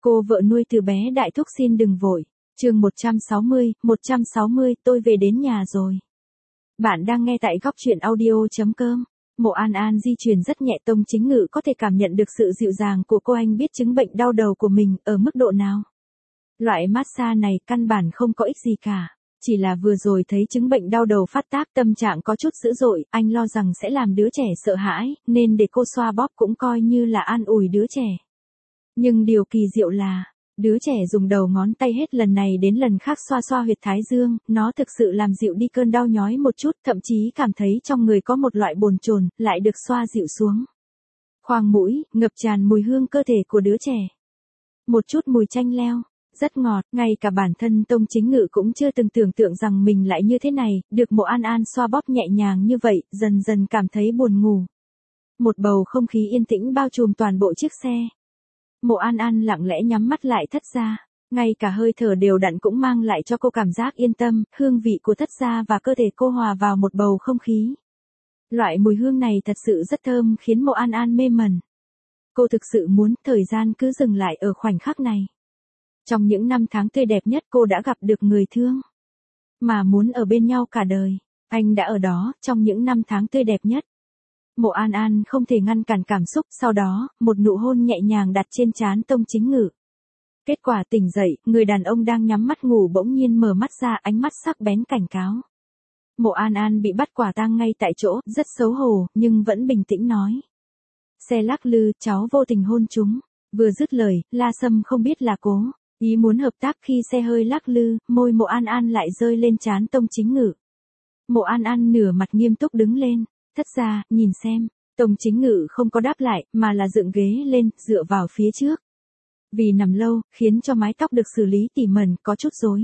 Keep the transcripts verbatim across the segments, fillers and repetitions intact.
Cô vợ nuôi từ bé đại thúc xin đừng vội. Chương một trăm sáu mươi, một trăm sáu mươi, tôi về đến nhà rồi. Bạn đang nghe tại góc truyện audio.com. Mộ An An di chuyển rất nhẹ, Tông Chính Ngự có thể cảm nhận được sự dịu dàng của cô. Anh biết chứng bệnh đau đầu của mình ở mức độ nào. Loại massage này căn bản không có ích gì cả. Chỉ là vừa rồi thấy chứng bệnh đau đầu phát tác, tâm trạng có chút dữ dội, anh lo rằng sẽ làm đứa trẻ sợ hãi, nên để cô xoa bóp cũng coi như là an ủi đứa trẻ. Nhưng điều kỳ diệu là, đứa trẻ dùng đầu ngón tay hết lần này đến lần khác xoa xoa huyệt thái dương, nó thực sự làm dịu đi cơn đau nhói một chút, thậm chí cảm thấy trong người có một loại bồn chồn, lại được xoa dịu xuống. Khoang mũi, ngập tràn mùi hương cơ thể của đứa trẻ. Một chút mùi chanh leo, rất ngọt, ngay cả bản thân Tông Chính Ngự cũng chưa từng tưởng tượng rằng mình lại như thế này, được Mộ An An xoa bóp nhẹ nhàng như vậy, dần dần cảm thấy buồn ngủ. Một bầu không khí yên tĩnh bao trùm toàn bộ chiếc xe. Mộ An An lặng lẽ nhắm mắt lại. Thất gia, ngay cả hơi thở đều đặn cũng mang lại cho cô cảm giác yên tâm, hương vị của thất gia và cơ thể cô hòa vào một bầu không khí. Loại mùi hương này thật sự rất thơm, khiến Mộ An An mê mẩn. Cô thực sự muốn thời gian cứ dừng lại ở khoảnh khắc này. Trong những năm tháng tươi đẹp nhất cô đã gặp được người thương, mà muốn ở bên nhau cả đời. Anh đã ở đó, trong những năm tháng tươi đẹp nhất. Mộ An An không thể ngăn cản cảm xúc, sau đó, một nụ hôn nhẹ nhàng đặt trên trán Tông Chính Ngự. Kết quả tỉnh dậy, người đàn ông đang nhắm mắt ngủ bỗng nhiên mở mắt ra, ánh mắt sắc bén cảnh cáo. Mộ An An bị bắt quả tang ngay tại chỗ, rất xấu hổ, nhưng vẫn bình tĩnh nói. Xe lắc lư, cháu vô tình hôn chúng. Vừa dứt lời, La Sâm không biết là cố ý muốn hợp tác. Khi xe hơi lắc lư, môi Mộ An An lại rơi lên trán Tông Chính Ngự. Mộ An An nửa mặt nghiêm túc đứng lên. Thất gia, nhìn xem. Tông Chính Ngự không có đáp lại, mà là dựng ghế lên, dựa vào phía trước. Vì nằm lâu, khiến cho mái tóc được xử lý tỉ mẩn, có chút rối.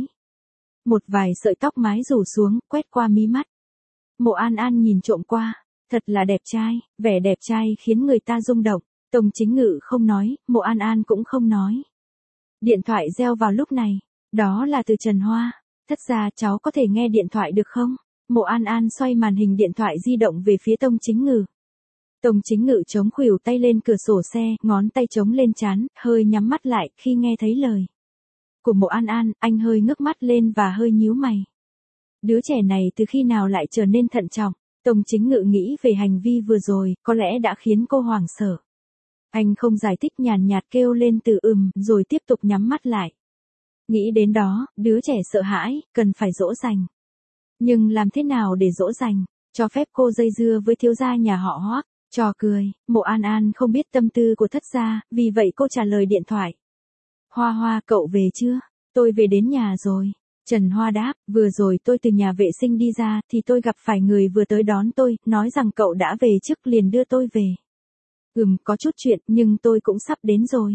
Một vài sợi tóc mái rủ xuống, quét qua mí mắt. Mộ An An nhìn trộm qua. Thật là đẹp trai, vẻ đẹp trai khiến người ta rung động. Tông Chính Ngự không nói, Mộ An An cũng không nói. Điện thoại reo vào lúc này. Đó là từ Trần Hoa. Thất gia, cháu có thể nghe điện thoại được không? Mộ An An xoay màn hình điện thoại di động về phía Tông Chính Ngự. Tông Chính Ngự chống khuỷu tay lên cửa sổ xe, ngón tay chống lên trán, hơi nhắm mắt lại. Khi nghe thấy lời của Mộ An An, anh hơi ngước mắt lên và hơi nhíu mày. Đứa trẻ này từ khi nào lại trở nên thận trọng? Tông Chính Ngự nghĩ về hành vi vừa rồi, có lẽ đã khiến cô hoảng sợ. Anh không giải thích, nhàn nhạt kêu lên từ ừm, rồi tiếp tục nhắm mắt lại. Nghĩ đến đó, đứa trẻ sợ hãi, cần phải dỗ dành. Nhưng làm thế nào để dỗ dành? Cho phép cô dây dưa với thiếu gia nhà họ Hoắc? Trò cười. Mộ An An không biết tâm tư của thất gia, vì vậy cô trả lời điện thoại. Hoa Hoa, cậu về chưa? Tôi về đến nhà rồi. Trần Hoa đáp, vừa rồi tôi từ nhà vệ sinh đi ra, thì tôi gặp phải người vừa tới đón tôi, nói rằng cậu đã về trước, liền đưa tôi về. Ừm, có chút chuyện, nhưng tôi cũng sắp đến rồi.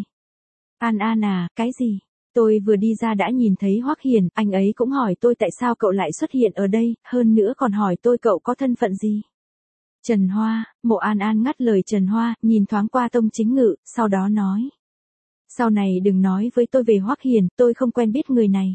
An An à, cái gì? Tôi vừa đi ra đã nhìn thấy Hoắc Hiền, anh ấy cũng hỏi tôi tại sao cậu lại xuất hiện ở đây, hơn nữa còn hỏi tôi cậu có thân phận gì. Trần Hoa, Mộ An An ngắt lời Trần Hoa, nhìn thoáng qua Tông Chính Ngự, sau đó nói. Sau này đừng nói với tôi về Hoắc Hiền, tôi không quen biết người này.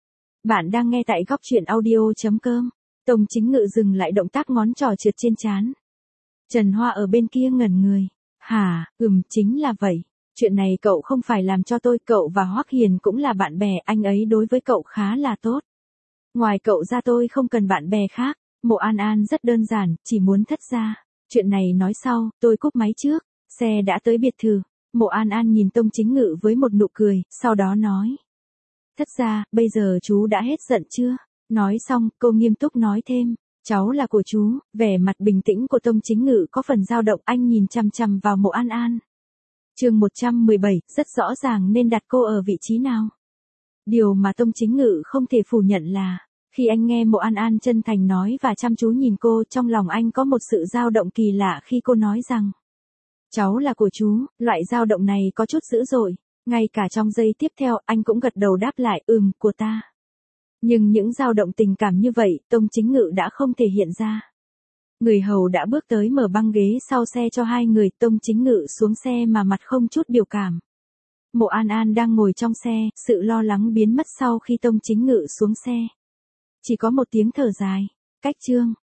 Bạn đang nghe tại góc truyện audio.com. Tông Chính Ngự dừng lại động tác ngón trỏ trượt trên trán. Trần Hoa ở bên kia ngẩn người. Hả, ừm, chính là vậy. Chuyện này cậu không phải làm cho tôi, cậu và Hoắc Hiền cũng là bạn bè, anh ấy đối với cậu khá là tốt. Ngoài cậu ra tôi không cần bạn bè khác. Mộ An An rất đơn giản, chỉ muốn thất gia. Chuyện này nói sau, tôi cúp máy trước. Xe đã tới biệt thự. Mộ An An nhìn Tông Chính Ngự với một nụ cười, sau đó nói. Thất gia, bây giờ chú đã hết giận chưa? Nói xong, cô nghiêm túc nói thêm. Cháu là của chú. Vẻ mặt bình tĩnh của Tông Chính Ngự có phần dao động, anh nhìn chằm chằm vào Mộ An An. Chương một trăm mười bảy, rất rõ ràng nên đặt cô ở vị trí nào. Điều mà Tông Chính Ngự không thể phủ nhận là, khi anh nghe Mộ An An chân thành nói và chăm chú nhìn cô, trong lòng anh có một sự dao động kỳ lạ khi cô nói rằng, cháu là của chú, loại dao động này có chút dữ dội. Ngay cả trong giây tiếp theo, anh cũng gật đầu đáp lại, ừm, của ta. Nhưng những dao động tình cảm như vậy, Tông Chính Ngự đã không thể hiện ra. Người hầu đã bước tới mở băng ghế sau xe cho hai người, Tông Chính Ngự xuống xe mà mặt không chút biểu cảm. Mộ An An đang ngồi trong xe, sự lo lắng biến mất sau khi Tông Chính Ngự xuống xe. Chỉ có một tiếng thở dài. Cách chương.